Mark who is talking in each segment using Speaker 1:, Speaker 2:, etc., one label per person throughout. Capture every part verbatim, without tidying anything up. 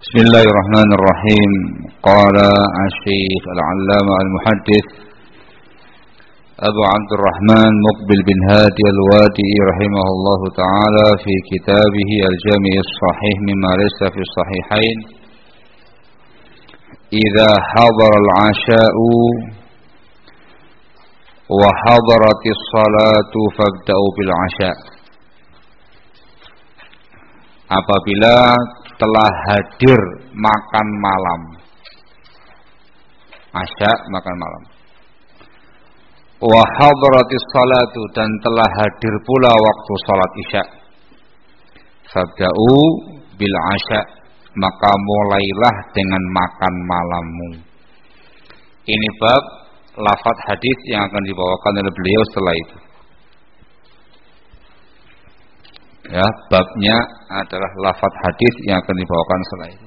Speaker 1: Bismillahirrahmanirrahim. Qala Asy-Syaikh Al-'Allamah Al-Muhaddits Abu Abdurrahman Muqbil bin Hadi Al-Wadi'i rahimahullahu ta'ala fi kitabih Al-Jami' As-Sahih mimma laysa fi Sahihain. Idza hadara al-'asha'u wa hadaratis salatu fabda'u bil 'asha'. Apabila telah hadir makan malam, asya makan malam, wa hadaratis salatu dan telah hadir pula waktu salat isya, fabda'u bil asya maka mulailah dengan makan malammu. Ini bab lafaz hadis yang akan dibawakan oleh beliau setelah itu. Ya, babnya adalah lafaz hadis yang akan dibawakan setelah itu.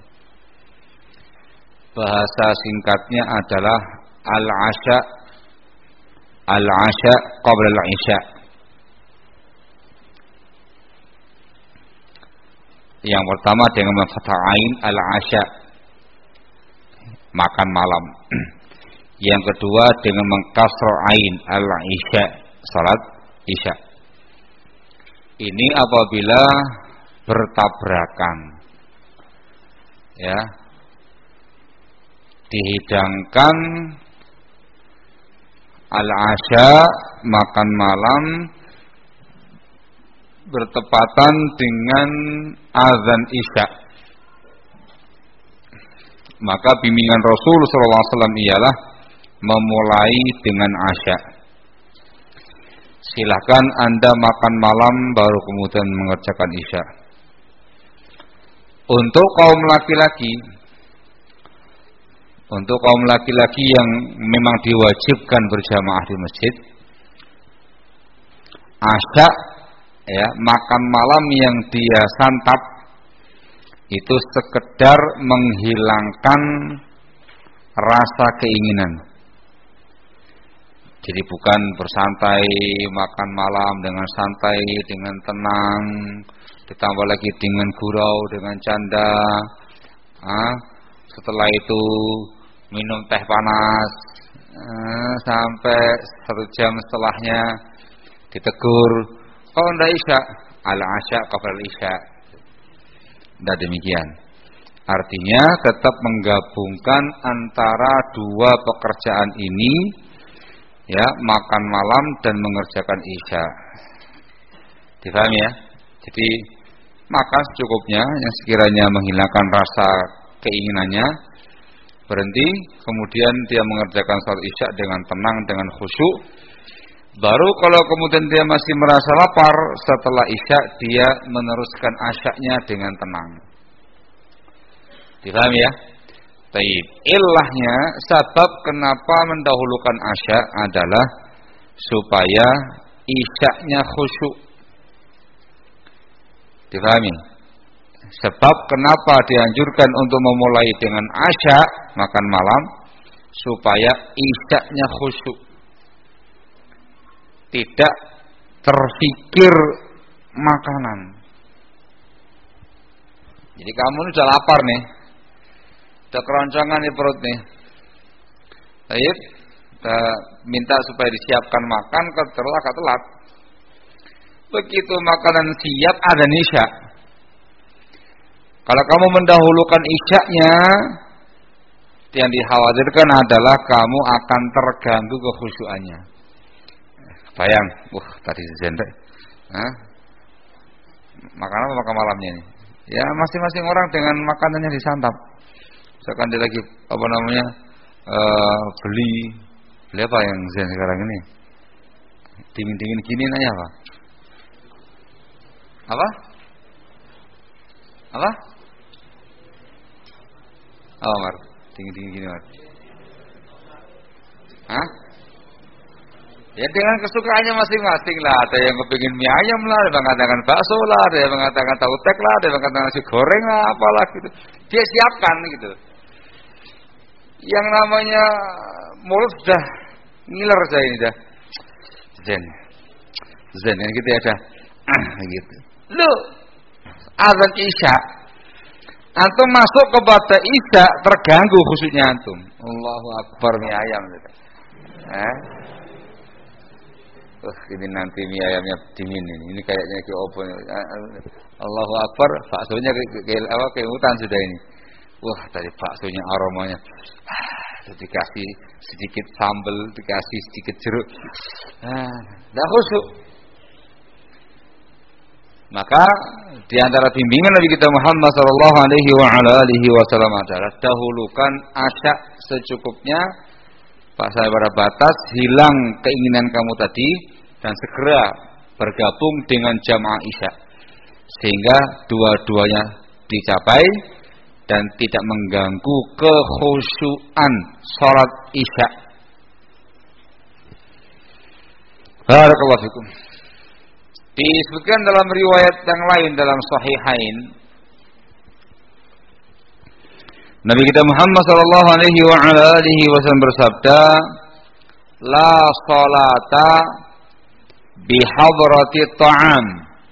Speaker 1: Bahasa singkatnya adalah al-asya, al-asya qabla al-isya. Yang pertama dengan memfathah ain, al-asya, makan malam. Yang kedua dengan mengkasrah ain, al-isya, salat isya. Ini apabila bertabrakan, ya, dihidangkan al-asya makan malam bertepatan dengan azan isya, maka bimbingan Rasul sallallahu alaihi wasallam ialah memulai dengan asya. Silahkan Anda makan malam baru kemudian mengerjakan isya. Untuk kaum laki-laki, untuk kaum laki-laki yang memang diwajibkan berjamaah di masjid, asya, ya, makan malam yang dia santap itu sekedar menghilangkan rasa keinginan. Jadi bukan bersantai makan malam dengan santai, dengan tenang, ditambah lagi dengan gurau, dengan canda. Ah, setelah itu minum teh panas, ah, sampai satu jam setelahnya ditegur, kok ndak isya? Al-asya qabla al-isya. Ndak demikian. Artinya tetap menggabungkan antara dua pekerjaan ini, ya, makan malam dan mengerjakan isya. Difahami ya? Jadi makan secukupnya yang sekiranya menghilangkan rasa keinginannya, berhenti, kemudian dia mengerjakan salat isya dengan tenang, dengan khusyuk. Baru kalau kemudian dia masih merasa lapar setelah isya, dia meneruskan asyaknya dengan tenang. Difahami ya? Taib. Illahnya, sebab kenapa mendahulukan asya adalah supaya isyaknya khusyuk. Difahami? Sebab kenapa dianjurkan untuk memulai dengan asya, makan malam, supaya isyaknya khusyuk. Tidak terfikir makanan. Jadi kamu ini sudah lapar nih, udah keroncongan di perut nih. Baik, kita minta supaya disiapkan makan, terus agak telat. Begitu makanan siap, ada isya. Kalau kamu mendahulukan isyaknya, yang dikhawatirkan adalah kamu akan terganggu kekhusyuannya. Bayang, wah tadi jendek. Hah? Makan apa makan malamnya ini? Ya masing-masing orang dengan makanannya disantap. Misalkan dia lagi apa namanya uh, beli beli apa yang zen sekarang ini, dingin-dingin gini nanya apa? Apa? Apa? Oh Mar, dingin-dingin gini Mar. Hah? Ya dengan kesukaannya masing-masing lah. Ada yang kepingin mie ayam lah, ada yang mengatakan bakso lah, ada yang mengatakan tahu tek lah, ada yang mengatakan nasi goreng lah, apalah gitu. Dia siapkan gitu. Yang namanya mulut sudah ngiler saya ini dah. Zen. Zen yang gitu ya dah. Ah gitu. Lu azan isya Antum masuk kepada isya terganggu khusyuknya antum. Allahu Akbar mie ayam. Eh? Oh, ini nanti mie ayamnya dingin ini. Ini kayaknya kayak opo. Allahu Akbar, baksonya kayak apa kayak hutan sudah ini. Wah, tadi baksonya aromanya. Ah, dikasih sedikit sambal, dikasih sedikit jeruk. Ah, dah khusyuk. Maka di antara bimbingan Nabi kita Muhammad sallallahu alaihi wa ala alihi wasallam adalah dahulukan asya secukupnya, pasal pada batas, hilang keinginan kamu tadi dan segera bergabung dengan jamaah isya sehingga dua-duanya dicapai dan tidak mengganggu kekhusyuan salat isya. Barakallahu fikum. Disebutkan dalam riwayat yang lain dalam Sahihain, Nabi kita Muhammad sallallahu alaihi wa ala alihi wasallam bersabda, "La salata bi hadrati ta'am."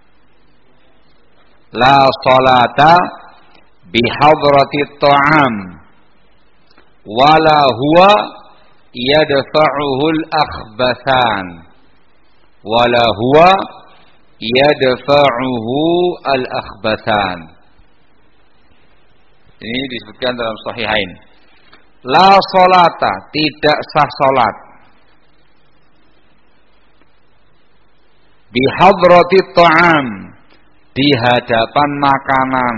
Speaker 1: La salata bi hadrati ta'am wala huwa yadfa'uhu al-akhbathan wala huwa yadfa'uhu al-akhbathan. Ini disebutkan dalam Sahihain. La salata, tidak sah salat. Bi hadrati ta'am, di hadapan makanan.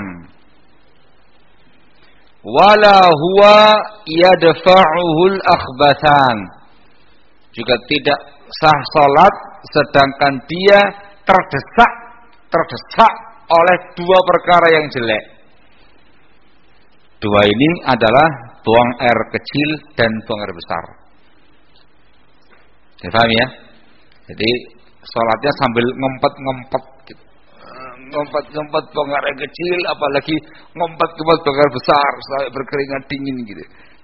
Speaker 1: Wala huwa yadfa'uhu al-akhbathan. Juga tidak sah salat sedangkan dia terdesak terdesak oleh dua perkara yang jelek. Dua ini adalah buang air kecil dan buang air besar. Saya paham ya? Jadi sholatnya sambil ngempet-ngempet gitu. Ngempet-ngempet buang air kecil, apalagi ngempet-ngempet buang air besar sampai berkeringat dingin gitu.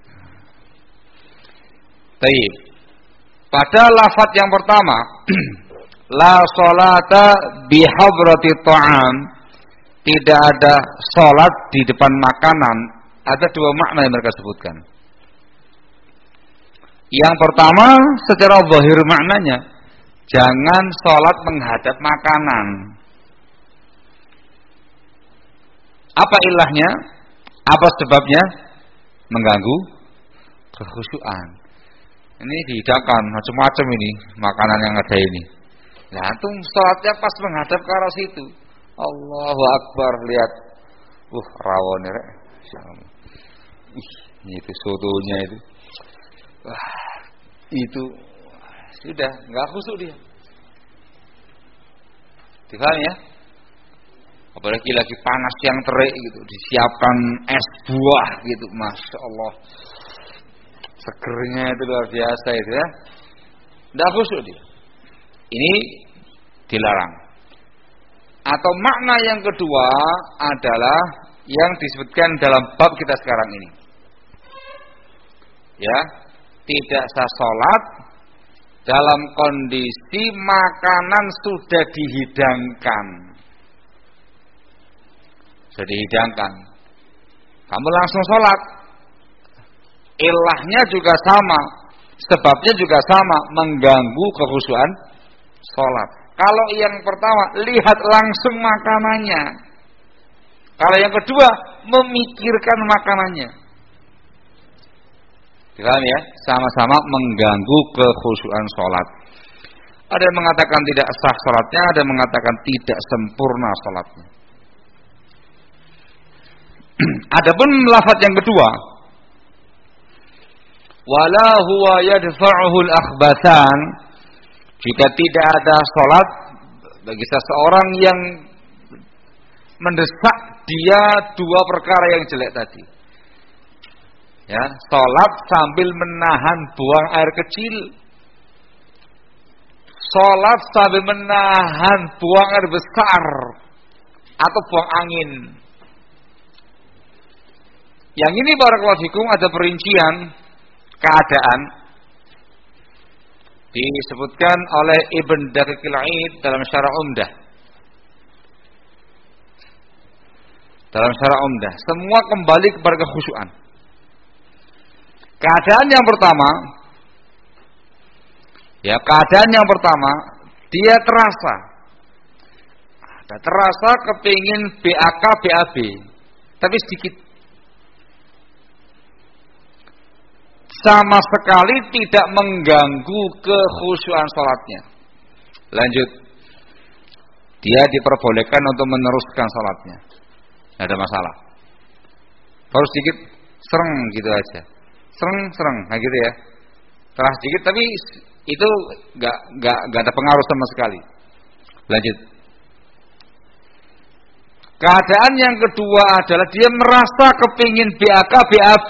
Speaker 1: Baik. Pada lafaz yang pertama la sholata bihadrati ta'am, tidak ada sholat di depan makanan. Ada dua makna yang mereka sebutkan. Yang pertama secara zahir maknanya, jangan sholat menghadap makanan. Apa ilahnya? Apa sebabnya? Mengganggu kekhusyuan. Ini dihidangkan macam-macam ini makanan yang ada ini. Nah, antum sholatnya pas menghadap ke arah situ. Allahu Akbar, lihat. Uh, rawon ya. Ih, itu sotonya itu. Wah, itu sudah enggak khusyuk dia. Dipaham ya? Apalagi lagi panas yang terik gitu, disiapkan es buah gitu, masya Allah. Segernya itu luar biasa itu ya. Enggak khusyuk dia. Ini dilarang. Atau makna yang kedua adalah yang disebutkan dalam bab kita sekarang ini. Ya, tidak sah salat dalam kondisi makanan sudah dihidangkan. Sudah dihidangkan. Kamu langsung salat. Ilahnya juga sama, sebabnya juga sama, mengganggu kekhusyuan salat. Kalau yang pertama, lihat langsung makanannya. Kalau yang kedua, memikirkan makanannya. Paham ya? Sama-sama mengganggu kekhusyuan salat. Ada yang mengatakan tidak sah salatnya, ada yang mengatakan tidak sempurna salatnya. Adapun lafaz yang kedua, wala huwa yadfa'uhu al-akhbathan, jika tidak ada salat bagi seseorang yang mendesak dia dua perkara yang jelek tadi. Ya, salat sambil menahan buang air kecil. Salat sambil menahan buang air besar atau buang angin. Yang ini barakallahu fikum ada perincian keadaan disebutkan oleh Ibn Daqiqil Aid dalam Syarah Umdah. dalam syarah umdah, semua kembali kepada kekhusyuan. Keadaan yang pertama, ya keadaan yang pertama, dia terasa, ada terasa kepingin B A K B A B, tapi sedikit, sama sekali tidak mengganggu kekhusyuan sholatnya. Lanjut, dia diperbolehkan untuk meneruskan sholatnya, tidak ada masalah. Baru sedikit, sereng gitu aja, sereng sereng, nah gitu ya, terasa sedikit, tapi itu nggak nggak nggak ada pengaruh sama sekali. Lanjut. Keadaan yang kedua adalah dia merasa kepingin B A K B A B,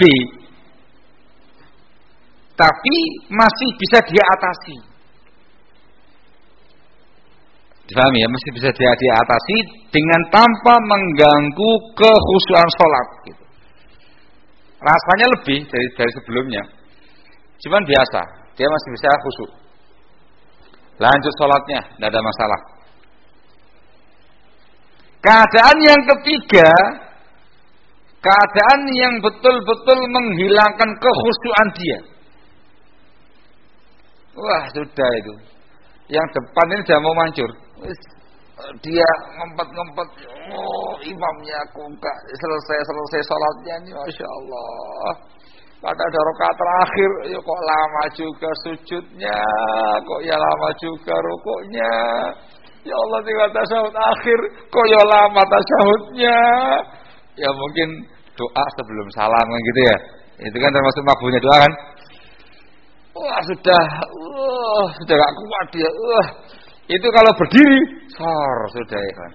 Speaker 1: tapi masih bisa dia atasi. Dipahami ya, masih bisa dia dia atasi dengan tanpa mengganggu kekhusyuan sholat. Gitu. Rasanya lebih dari dari sebelumnya, cuman biasa, dia masih bisa khusyuk. Lanjut sholatnya, tidak ada masalah. Keadaan yang ketiga, keadaan yang betul-betul menghilangkan kekhusyuan dia. Wah, sudah itu. Yang depan ini sudah mau mancur. Dia ngempet-ngempet. Oh, imamnya kok enggak selesai-selesai sholatnya ini, Masya Allah. Pada ada rakaat terakhir, ya kok lama juga sujudnya, kok ya lama juga rukuknya. Ya Allah, tinggal tasyahud akhir, kok ya lama tasyahudnya. Ya mungkin doa sebelum salam gitu ya. Itu kan termasuk makbulnya doa kan. Wah sudah, uh, sudah gak kuat dia. Uh, itu kalau berdiri, sor sudah ya kan.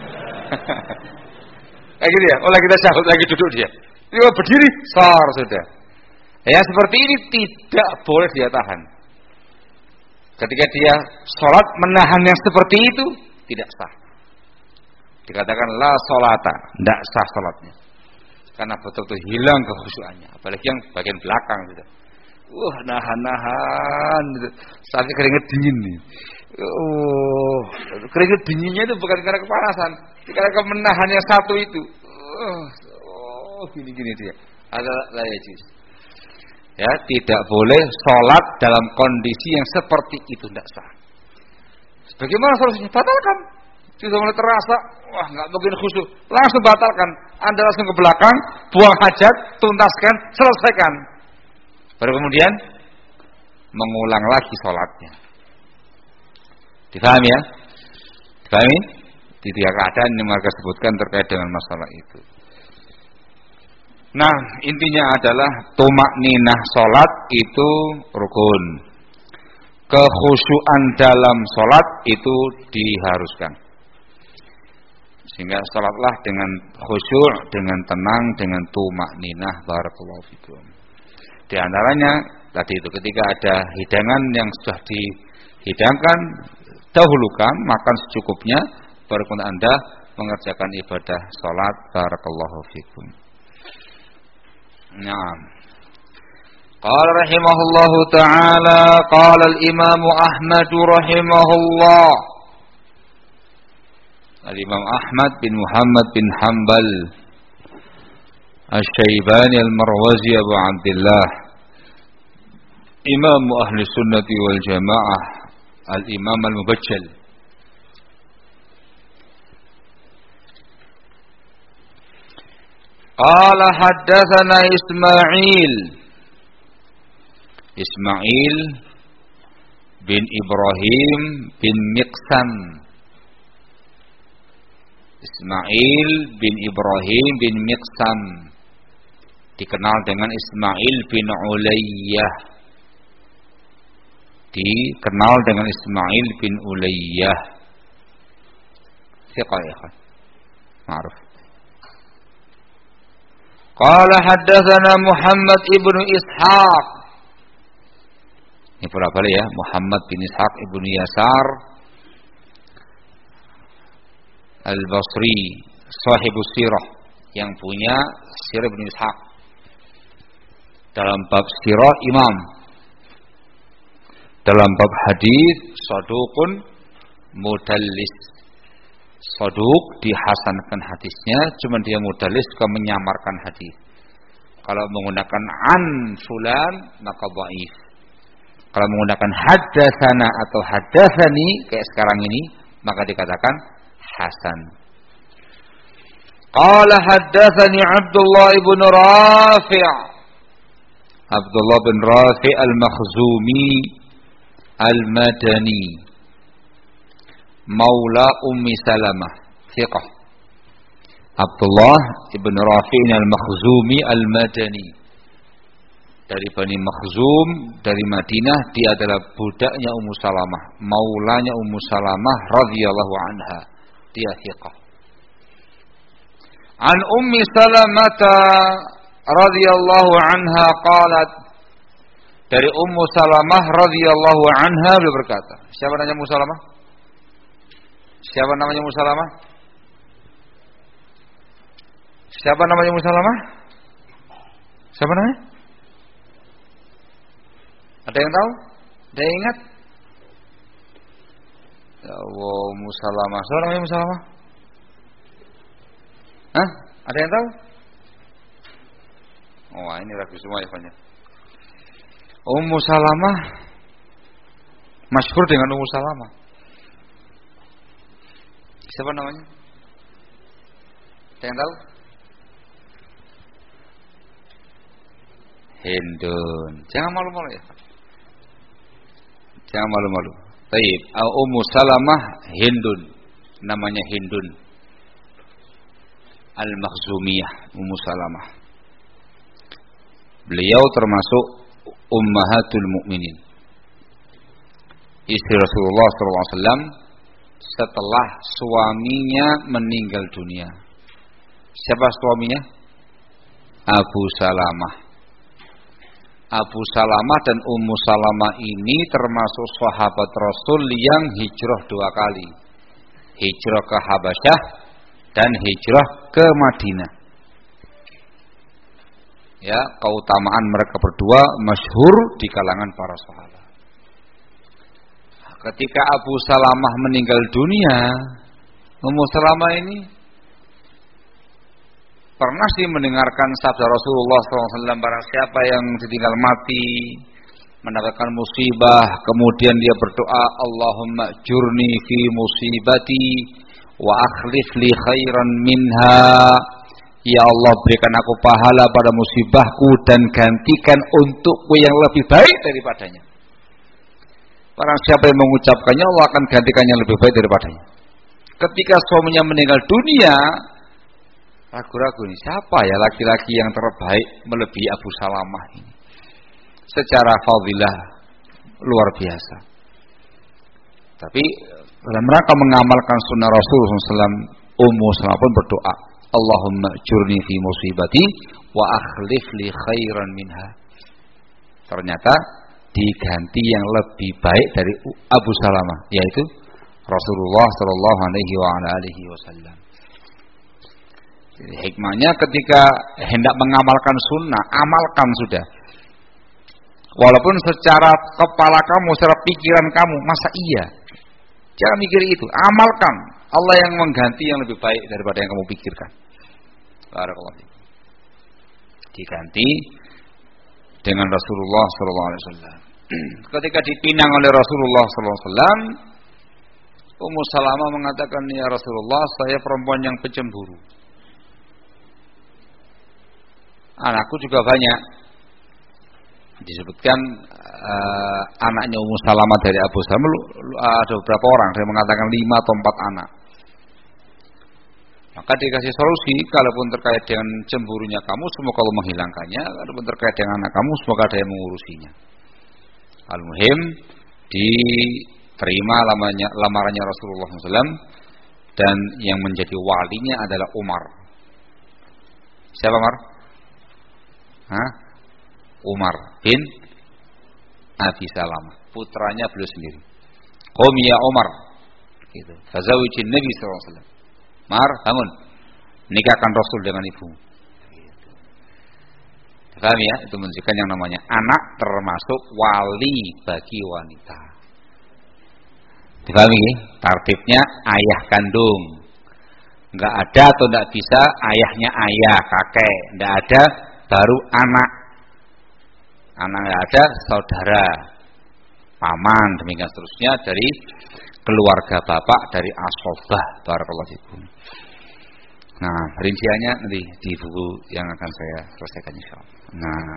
Speaker 1: Kayak gitu ya. Oh lagi tasyahud lagi duduk dia. Dia berdiri, sor sudah. Ya seperti ini tidak boleh dia tahan. Ketika dia sholat menahan yang seperti itu tidak sah. Dikatakan la sholata, tidak sah sholatnya. Karena betul-betul hilang kekhusyuannya. Apalagi yang bagian belakang gitu. Wah nahan-nahan gitu. Sampai keringet dingin nih. Oh, keringet dinginnya itu bukan karena kepanasan, karena kemenahan yang satu itu. Oh, gini-gini dia. Ada layajis. Ya, tidak boleh sholat dalam kondisi yang seperti itu, tidak sah. Bagaimana solusinya? Batalkan. Sudah mulai terasa, wah nggak mungkin khusyuk, langsung batalkan. Anda langsung ke belakang, buang hajat, tuntaskan, selesaikan. Baru kemudian mengulang lagi sholatnya. Difahami ya? Difahami? Di tiga keadaan yang mereka sebutkan terkait dengan masalah itu. Nah, intinya adalah tumakninah sholat itu rukun. Kekhusyuan dalam sholat itu diharuskan. Sehingga sholatlah dengan khusyuk, dengan tenang, dengan tumakninah. Barakallahu fikum. Di antaranya tadi itu ketika ada hidangan yang sudah dihidangkan, dahulukan, makan secukupnya, baru Anda mengerjakan ibadah sholat. Barakallahu fikum. Naam. Qala rahimahullahu ta'ala, qala al-Imam Ahmad rahimahullah. Al-Imam Ahmad bin Muhammad bin Hanbal Asy-Syaibani Al-Marwazi Abu Abdullah, Imam Ahli Sunnati wal Jamaah, Al-Imam Al-Mubajjal. Qala haddatsana Ismail Ismail bin Ibrahim bin Miqsam. Ismail bin Ibrahim bin Miqsam dikenal dengan Ismail bin Ulayyah. Dikenal dengan Ismail bin Ulayyah. Siapa ya? Ma'ruf. Qala haddatsana Muhammad ibnu Ishaq. Ini pula balik ya, Muhammad bin Ishaq ibnu Yasar Al-Basri, sahibus sirah, yang punya sirah ibnu Ishaq. Dalam bab sirah imam, dalam bab hadis saduqun mudallis, Soduk dihasankan hadisnya, cuma dia mudallis suka menyamarkan hadis. Kalau menggunakan an fulan maka dhaif. Kalau menggunakan haddatsana atau haddatsani kayak sekarang ini maka dikatakan hasan. Qala haddatsani Abdullah ibn Rafi'. Abdullah bin Rafi' al-Makhzumi al-Madani Maula Ummi Salamah thiqah. Abdullah ibn Rafi' al-Makhzumi al-Madani dari Bani Makhzum dari Madinah. Dia adalah budaknya Ummu Salamah, maulanya Ummu Salamah radhiyallahu anha. Dia thiqah. An Ummi Salamah radhiyallahu anha qalat, dari Ummu Salamah radhiyallahu anha beliau berkata. Siapa namanya Ummu Salamah? Siapa namanya Ummu Salamah? Siapa namanya Ummu Salamah? Siapa namanya? Ada yang tahu? Ada yang ingat? Ya Allah, Ummu Salamah. Siapa namanya Ummu Salamah? Hah? Ada yang tahu? Oh, ini ragu semua ya, Fanya. Ummu Salamah masyhur dengan Ummu Salamah. Siapa namanya? Ada yang tahu? Hindun. Jangan malu-malu ya. Jangan malu-malu. Baik, Ummu Salamah Hindun. Namanya Hindun Al-Makhzumiyah, Ummu Salamah. Beliau termasuk ummahatul mukminin, istri Rasulullah sallallahu alaihi wasallam setelah suaminya meninggal dunia. Siapa suaminya? Abu Salamah. Abu Salamah dan Ummu Salamah ini termasuk sahabat Rasul yang hijrah dua kali. Hijrah ke Habasyah dan hijrah ke Madinah. Ya, keutamaan mereka berdua masyhur di kalangan para sahabat. Ketika Abu Salamah meninggal dunia, Ummu Salamah ini pernah sih mendengarkan sabda Rasulullah sallallahu alaihi wasallam, barang siapa yang ditinggal mati mendapatkan musibah, kemudian dia berdoa, Allahumma jurni fi musibati wa akhlif li khairan minha. Ya Allah, berikan aku pahala pada musibahku dan gantikan untukku yang lebih baik daripadanya. Barang siapa yang mengucapkannya, Allah akan gantikan yang lebih baik daripadanya. Ketika suaminya meninggal dunia, ragu-ragu nih, siapa ya laki-laki yang terbaik melebihi Abu Salamah ini? Secara fadilah luar biasa. Tapi dalam rangka mengamalkan sunnah Rasulullah sallallahu alaihi wasallam, Ummu Salamah pun berdoa, Allahumma jurni fi musibati wa akhlif li khairan minha. Ternyata diganti yang lebih baik dari Abu Salamah, yaitu Rasulullah sallallahu alaihi wasallam. Jadi hikmahnya ketika hendak mengamalkan sunnah, amalkan sudah. Walaupun secara kepala kamu, secara pikiran kamu, masa iya? Jangan mikir itu, amalkan. Allah yang mengganti yang lebih baik daripada yang kamu pikirkan. Barakallahu fiik. Diganti dengan Rasulullah sallallahu alaihi wasallam. Ketika dipinang oleh Rasulullah sallallahu alaihi wasallam, Ummu Salamah mengatakan, ya Rasulullah, saya perempuan yang pencemburu. Anakku juga banyak. Disebutkan uh, anaknya Ummu Salamah dari Abu Salamah ada beberapa orang, dia mengatakan lima atau empat anak. Maka dikasih solusi, kalaupun terkait dengan cemburunya kamu, semoga Allah menghilangkannya. Kalaupun terkait dengan anak kamu, semoga ada yang mengurusinya. Al-Muhim, diterima lamanya, lamarannya Rasulullah sallallahu alaihi wasallam, dan yang menjadi walinya adalah Umar. Siapa Umar? Hah? Umar bin Abi Salamah, putranya beliau sendiri. Qum ya Umar, gitu. Fazawijin Nabi sallallahu alaihi wasallam. Mar, bangun, nikahkan Rasul dengan ibu. Paham ya? Itu menunjukkan yang namanya anak termasuk wali bagi wanita. Dipahami? Tartibnya ayah kandung, Enggak ada atau enggak bisa ayahnya ayah, kakek, enggak ada, baru anak. Anak enggak ada, saudara, paman, demikian seterusnya dari keluarga bapak, dari asobah. Barakallahu fikum. Nah, rinciannya nanti di buku yang akan saya selesaikan insyaallah. Nah,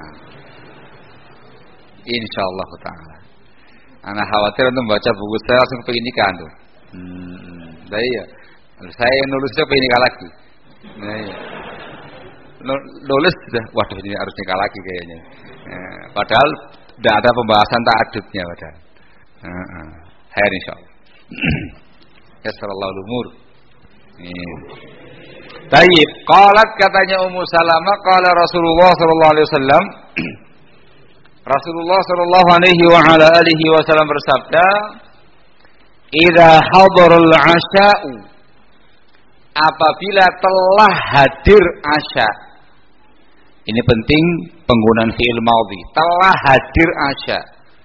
Speaker 1: insyaallah taala. Anak khawatir untuk membaca buku saya langsung pengen nikah tuh. Hmm, nah iya. Saya yang nulisnya pengen nikah lagi. Nah iya. Nulis sudah, waduh ini harus nikah lagi kayaknya. Nah, padahal tidak ada pembahasan ta'adudnya padahal. Heeh. Khair insyaallah. Yassarallahu al-umur. Ini. Tayyib, qalat katanya Ummu Salamah, qala Rasulullah sallallahu alaihi wasallam. Rasulullah sallallahu alaihi wa ala alihi wasallam bersabda, "Idza hadarul 'asha'u" apabila telah hadir asya. Ini penting penggunaan fi'il madhi, telah hadir asya.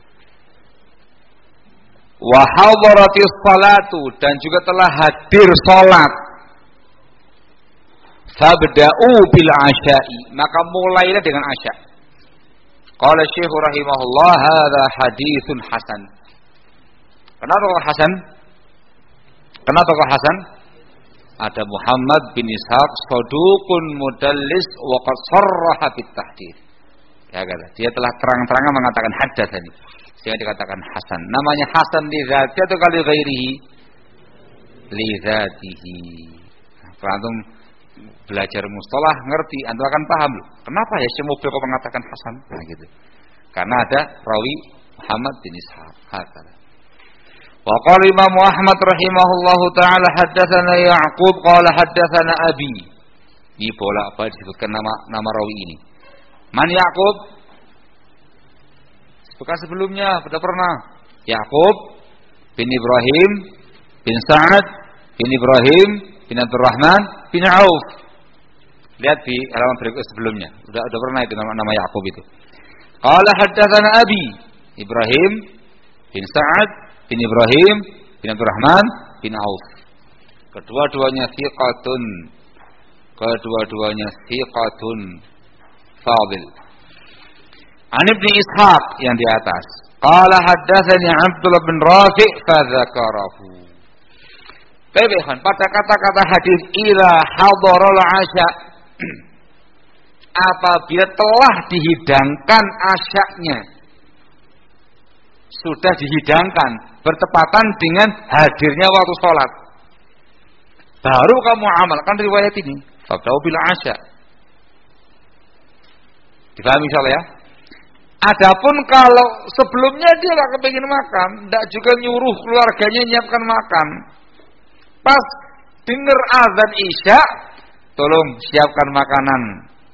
Speaker 1: Wa hadaratis salatu dan juga telah hadir salat. Fabda'u bil asya'i, maka mulailah dengan asya. Qala Syekh rahimahullah, hadza haditsun hasan. Kenapa kok hasan? Kenapa kok hasan? Ada Muhammad bin Ishaq saduqun mudallis wa qad sarraha bit tahdits. Ya kata, dia telah terang-terangan mengatakan hadatsani. Sehingga dikatakan hasan. Namanya hasan li dzati atau kali ghairihi? Li dzatihi. Kalau antum belajar mustalah ngerti, antum akan paham loh. Kenapa ya si mobil kok mengatakan hasan? Nah gitu. Karena ada rawi Muhammad bin Ishaq. Hakala. Wa qala Imam Ahmad rahimahullahu taala haddatsana Ya'qub qala haddatsana Abi. Ini bola apa disebutkan nama nama rawi ini. Man Ya'qub? Bukan sebelumnya, sudah pernah. Ya'qub bin Ibrahim bin Sa'ad bin Ibrahim bin Abdurrahman bin Auf. Lihat di halaman berikut sebelumnya. Sudah sudah pernah itu nama nama Ya'qub itu. Qala haddatsana Abi Ibrahim bin Sa'ad bin Ibrahim bin Abdurrahman bin Auf. Kedua-duanya thiqatun. Kedua-duanya thiqatun fadil. An Ibnu Ishaq yang di atas. Qala haddatsani Abdullah bin Rafi' fa dzakarahu. Baikkan pada kata-kata hadis ila hadaral asya, apabila telah dihidangkan asyaknya, sudah dihidangkan bertepatan dengan hadirnya waktu sholat, baru kamu amalkan riwayat ini. Fabda'u bil asya. Dipahami insyaallah ya? Adapun kalau sebelumnya dia nggak kepingin makan, tidak juga nyuruh keluarganya nyiapkan makan. Pas dengar azan isya, tolong siapkan makanan.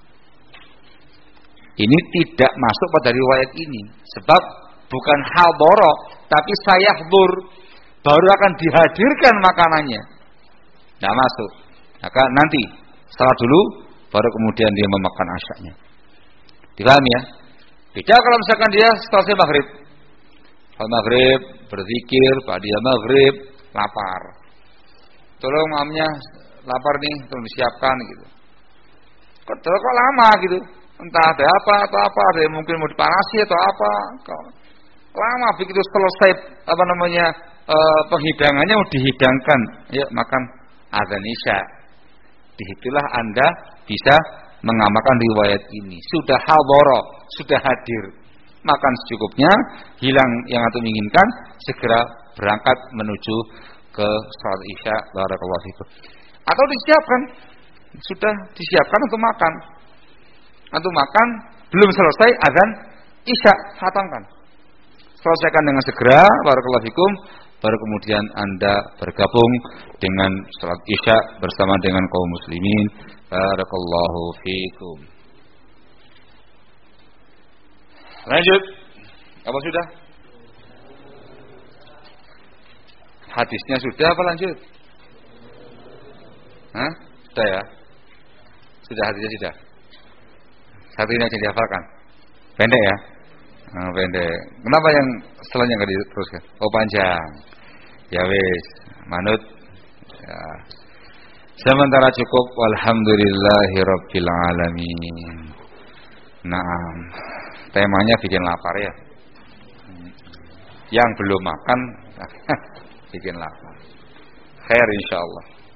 Speaker 1: Ini tidak masuk pada riwayat ini, sebab bukan hadara, tapi sayahdur, baru akan dihadirkan makanannya. Tidak masuk. Maka nanti salat dulu, baru kemudian dia memakan asyaknya. Dipahami ya? Beda kalau misalkan dia selesai maghrib, kalau maghrib berzikir, pada dia maghrib lapar, tolong mamnya lapar nih, tolong disiapkan gitu. Kok kok lama gitu? Entah ada apa atau apa, ada yang mungkin mau dipanasi atau apa. Kok lama begitu selesai apa namanya e, penghidangannya mau dihidangkan, ya makan azan isya. Disitulah Anda bisa mengamalkan riwayat ini. Sudah hadara, sudah hadir, makan secukupnya, hilang yang antum inginkan, segera berangkat menuju ke salat isya. Barakallahu fikum. Atau disiapkan, sudah disiapkan untuk makan. Antum makan, belum selesai azan isya, hatamkan. Selesaikan dengan segera, barakallahu fikum, baru kemudian Anda bergabung dengan salat isya bersama dengan kaum muslimin. Barakallahu fikum. Lanjut. Apa sudah? Hadisnya sudah apa lanjut? Hah? Sudah ya? Sudah hadisnya sudah. Satu ini aja dihafalkan. Pendek ya? Nah, pendek. Kenapa yang setelahnya enggak diteruskan? Oh panjang. Ya wis, manut. Ya. Sementara cukup. Walhamdulillahirabbil alamin. Nah, temanya bikin lapar ya. Yang belum makan bikin lapar. Khair insyaallah.